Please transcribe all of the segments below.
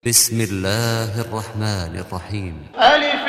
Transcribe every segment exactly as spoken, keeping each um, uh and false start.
بسم الله الرحمن الرحيم. ألف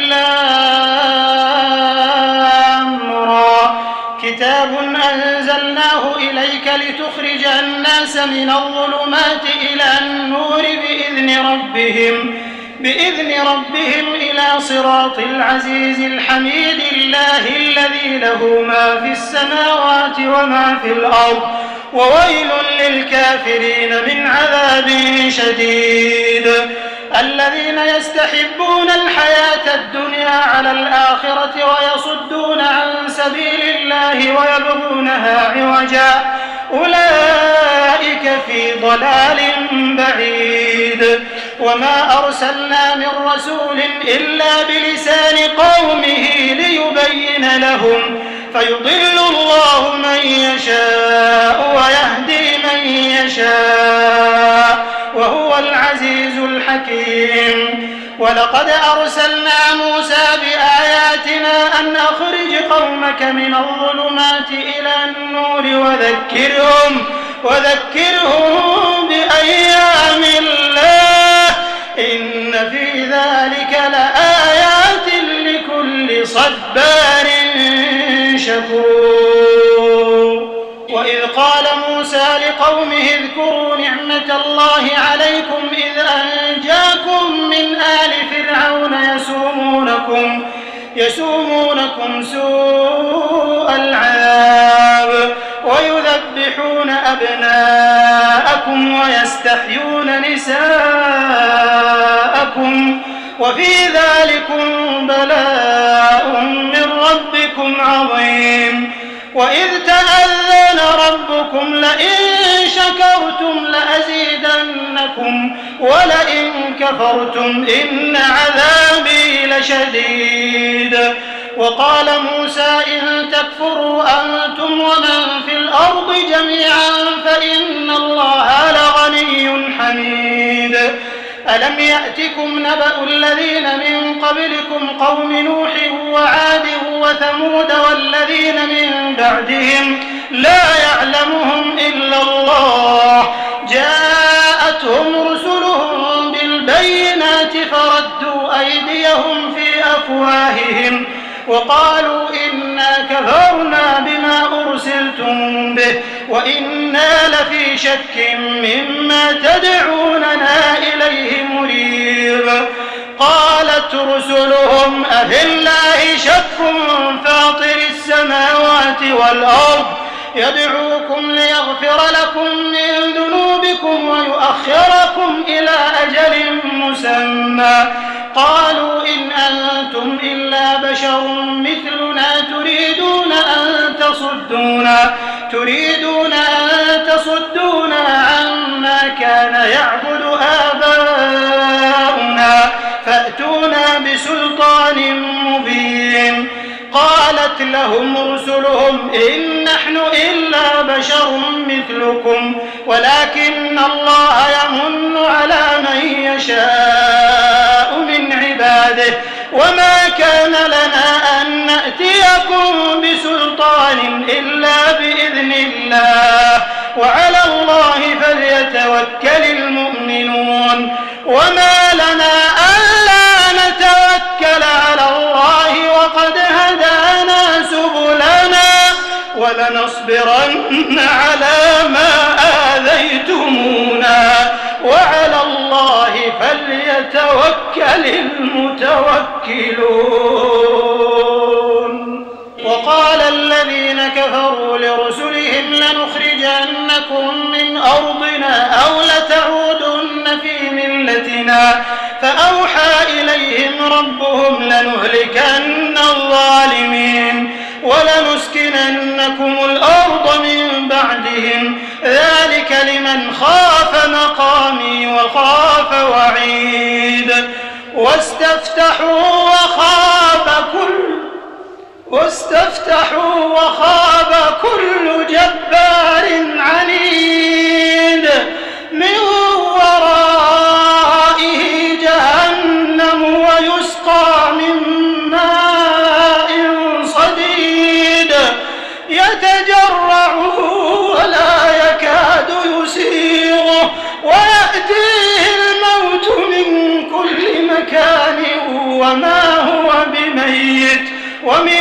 لام را. كتاب أنزلناه إليك لتخرج الناس من الظلمات إلى النور بإذن ربهم بإذن ربهم إلى صراط العزيز الحميد الله الذي له ما في السماوات وما في الأرض وويل للكافرين من عذاب شديد. الذين يستحبون الحياة الدنيا على الآخرة ويصدون عن سبيل الله ويبغونها عوجا أولئك في ضلال بعيد. وما أرسلنا من رسول إلا بلسان قومه ليبين لهم فيضل الله من يشاء ويهدي من يشاء وهو العزيز الحكيم. ولقد أرسلنا موسى بآياتنا أن أخرج قومك من الظلمات إلى النور وذكرهم وذكرهم بأيام الله إن في ذلك لآيات لكل صبار شكور. وإذ قال موسى لقومه اذكروا نعمة الله عليكم إذ أنجاكم من آل فرعون يسومونكم يسومونكم سوء العذاب ويذبحون أبناءكم ويستحيون نساءكم وفي ذلكم بلاء من ربكم عظيم. وإذ تأذن ربكم لئن شكرتم لأزيدنكم ولئن كفرتم إن عذابي لشديد. وقال موسى إن تكفروا أنتم ومن في الأرض جميعا فإن الله لغني حميد. ألم يأتكم نبأ الذين من قبلكم قوم نوح وعاد وثمود والذين من بعدهم لا يعلمهم إلا الله جاءتهم رسلهم بالبينات فردوا أيديهم في أفواههم وقالوا إنا كفرنا بما أرسلتم به وإنا لفي شك مما تدعوننا إليه مريب. قالت رسلهم أفي الله شك فاطر السماوات والأرض يدعوكم ليغفر لكم من ذنوبكم ويؤخركم إلى أجل مسمى قالوا إن أنتم إلا بشر مثلنا تريدون أن تصدونا تريدون أن تصدونا عما كان يعبد آباؤنا فأتونا بسلطان مبين. قالت لهم رسلهم إن نحن إلا بشر مثلكم ولكن الله يمن على من يشاء من عباده وما كان لنا أن نأتيكم بسلطان إلا بإذن الله وعلى الله فليتوكل المؤمنون. وما لنا ألا نتوكل على الله وقد هدانا سبلنا ولنصبرن على ما آذيتمونا وعلى الله فليتوكل المتوكلون. وقال الذين كفروا لرسلهم لنخرجنكم من أرضنا أو لتعودن في ملتنا فأوحى إليهم ربهم لنهلكن الظالمين ولنسكننكم الأرض من بعدهم ذلك لمن خاف مقامي وخاف وعيد. واستفتحوا وخاب كل واستفتحوا وخاب كل جبار عنيد من ورائه جهنم ويسقى من ماء صديد يتجرعه ولا يكاد يسيغه ويأتيه الموت من ومن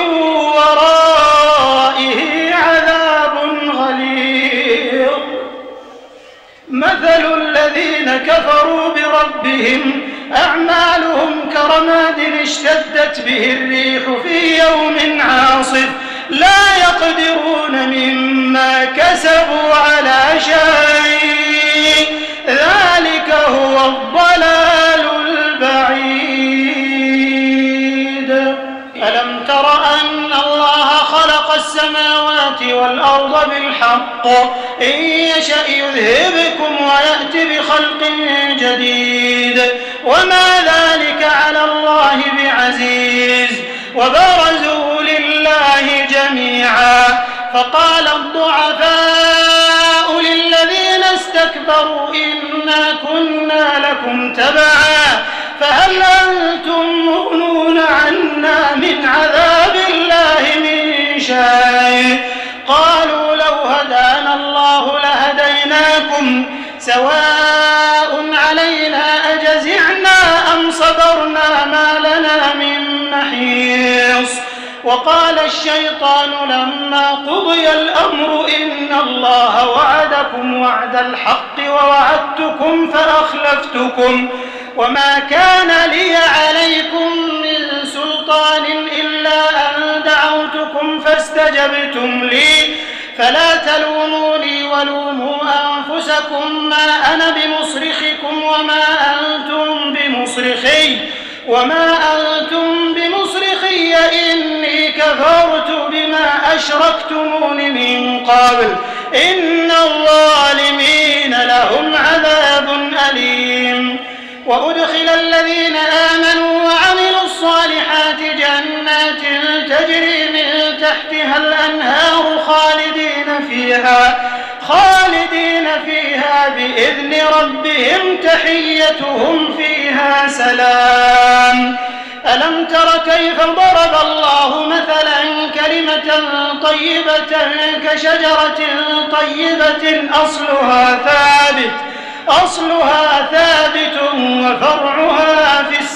ورائه عذاب غليظ. مثل الذين كفروا بربهم أعمالهم كرماد اشتدت به الريح في يوم عاصف لا يقدرون مما كسبوا على شيء ذلك هو الضلال البعيد. ألم تر أن الله خلق السماوات والأرض بالحق إن يشأ يذهبكم ويأتي بخلق جديد وما ذلك على الله بعزيز. وبرزوا لله جميعا فقال الضعفاء للذين استكبروا إنا كنا لكم تبعا فهل أنتم مغنون عنا من عذاب الله من شيء. قالوا لو هدانا الله لهديناكم سواء علينا أجزعنا أم صبرنا ما لنا من محيص. وقال الشيطان لما قضي الأمر إن الله وعدكم وعد الحق ووعدتكم فأخلفتكم وما كان لي عليكم من سلطان إلا أن دعوتكم فاستجبتم لي فلا تلوموني ولوموا أنفسكم ما أنا بمصرخكم وما أنتم بمصرخي وما أنتم بمصرخي إني كفرت بما أشركتمون من قبل إن الظالمين لهم عذاب أليم. وأدخل الذين آمنوا وعملوا الصالحات جنات تجري من تحتها الأنهار خالدين فيها خالدين فيها بإذن ربهم تحيتهم فيها سلام. ألم تر كيف ضرب الله مثلا كلمة طيبة كشجرة طيبة أصلها ثابت أصلها ثابت وفرعها في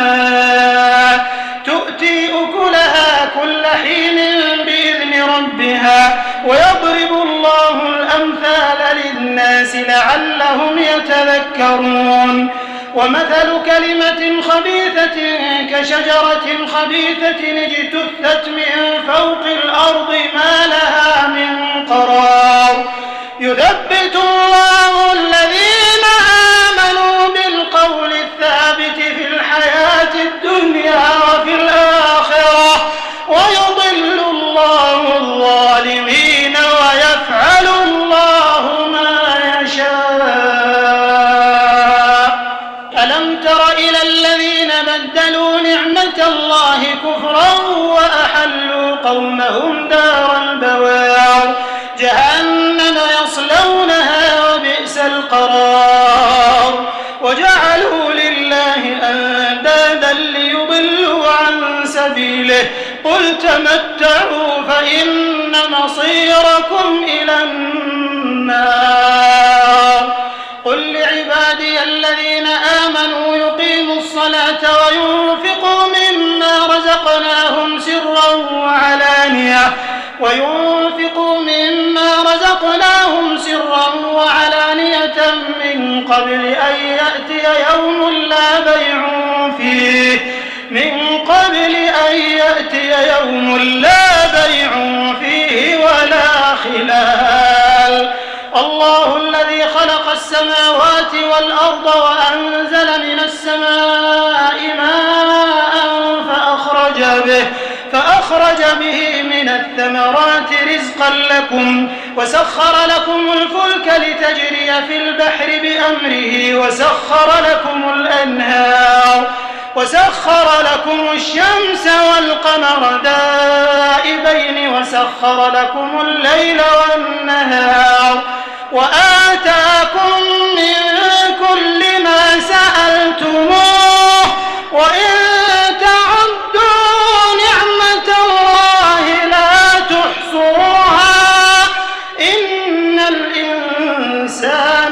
السماء تؤتي أكلها كل حين بإذن ربها ويضرب الله الأمثال للناس لعلهم يتذكرون. ومثل كلمة خبيثة كشجرة خبيثة اجتثت من فوق الأرض ما لها من قرار يثبت الله الذين آمنوا بالقول الثابت في الحياة الدنيا وفي الآخرة ويضل الله الظالمين ويفعل الله ما يشاء. ألم تر إلى الذين بدلوا نعمة الله كفرا وأحلوا قومهم دار البوار جهنم يصلونها وبئس القرار. وجعلوا لله أندادا ليضلوا عن سبيله قل تمتعوا فإن مصيركم إلى النار. قل لعبادي الذين آمنوا يقيموا الصلاة وينفقوا مما رزقناهم سرا وعلانية وينفقوا مما رزقناهم سرا وعلانية من قبل أن يأتي يوم لا بيع فيه من قبل أن يأتي يوم لا بيع فيه ولا خلال. الله الذي خلق السماوات والأرض وأنزل من السماء ماء فأخرج به فأخرج به من الثمرات رزقا لكم وسخر لكم الفلك لتجري في البحر بأمره وسخر لكم الأنهار وسخر لكم الشمس والقمر دائبين وسخر لكم الليل والنهار وآتاكم من كل ما سألتموه وإن تعدوا نعمة الله لا تحصوها إن الإنسان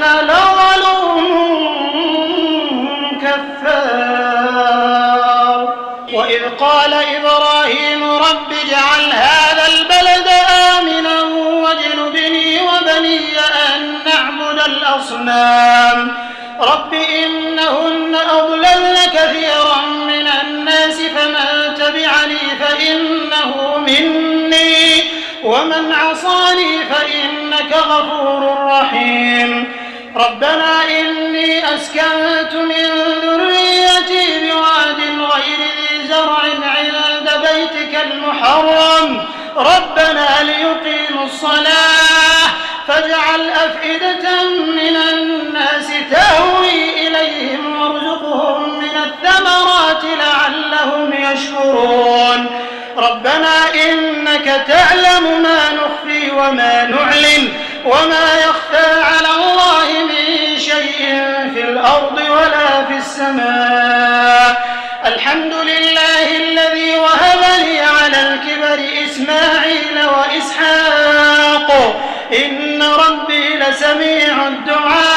لظلوم كفار. وإذ قال إبراهيم رب رب اجعل هذا البلد آمنا واجنبني وبني أن نعبد الأصنام رب إنهن أضللن كثيرا من الناس فمن تبعني فإنه مني ومن عصاني فإنك غفور رحيم ربنا إني أسكنت من ذريتي بواد غير ذي زرع عند بيتك المحرم ربنا ليقيموا الصلاة فاجعل أفئدة من الناس تهوي إليهم وارزقهم من الثمرات لعلهم يشكرون ربنا إنك تعلم ما نخفي وما نعلن وما يخفى على الله من شيء في الأرض ولا في السماء الحمد لله الذي وهب لي على الكبر إسماعيل وإسحاق إن ربي لسميع الدعاء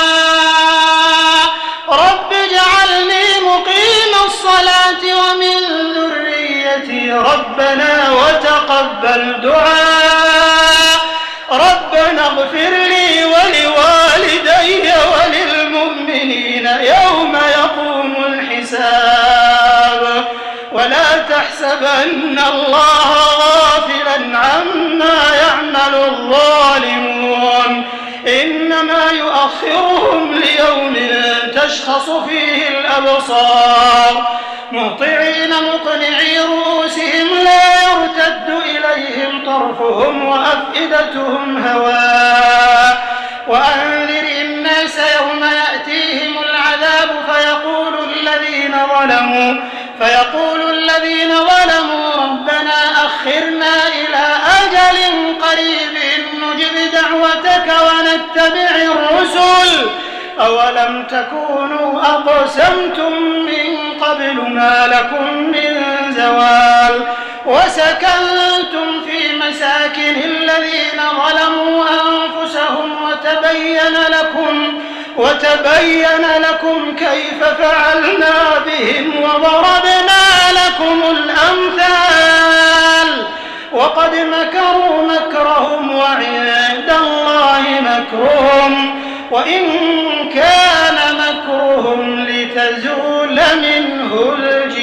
رب اجعلني مقيم الصلاة ومن ذريتي ربنا وتقبل دعاء ربنا اغفر لي ولوالدي وللمؤمنين يوم يقوم الحساب ولا تحسبن الله غافلا عما يعمل الظالمون إنما يؤخرهم ليوم تشخص فيه الأبصار مهطعين مقنعي رؤوسهم لا يرتد إليهم طرفهم وأفئدتهم هواء وأنذر الناس يوم يأتيهم العذاب فيقول الذين ظلموا فيقول الذين ظلموا ربنا أخرنا إلى أجل قريب نجب دعوتك ونتبع الرسل أولم تكونوا أقسمتم من قبل ما لكم من زوال وسكنتم في مساكن الذين ظلموا أنفسهم وتبين لكم وتبين لكم كيف فعلنا بهم وضربنا لكم الأمثال وقد مكروا مكرهم وعند الله مكرهم وإن كان مكرهم لتزول منه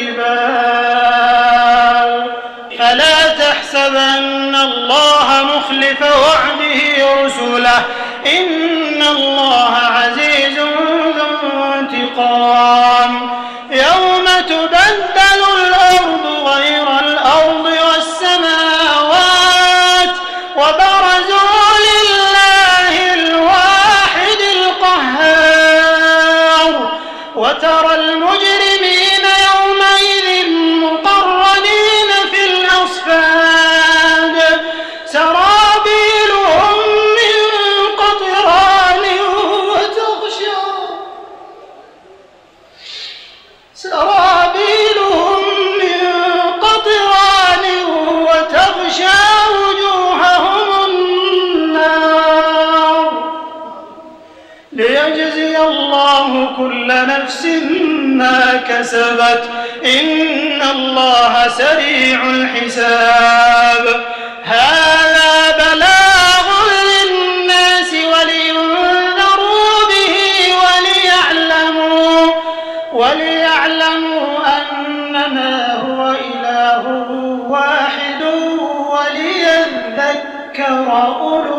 الجبال فلا تحسبن الله مخلف وعده رسله إن الله عزيز ذو انتقام يوم تبدل الأرض غير الأرض والسماوات وبرزوا لله الواحد القهار وترى المجرمين يومئذ مقرنين في الأصفاد سرابيلهم من قطران وتغشى سرابيلهم من قطران وتغشى وجوههم النار ليجزي الله كل نفس ما كسبت إن الله سريع الحساب هذا بلاغ للناس ولينذروا به وليعلموا وليعلموا أنما هو إله واحد وليذكر أولو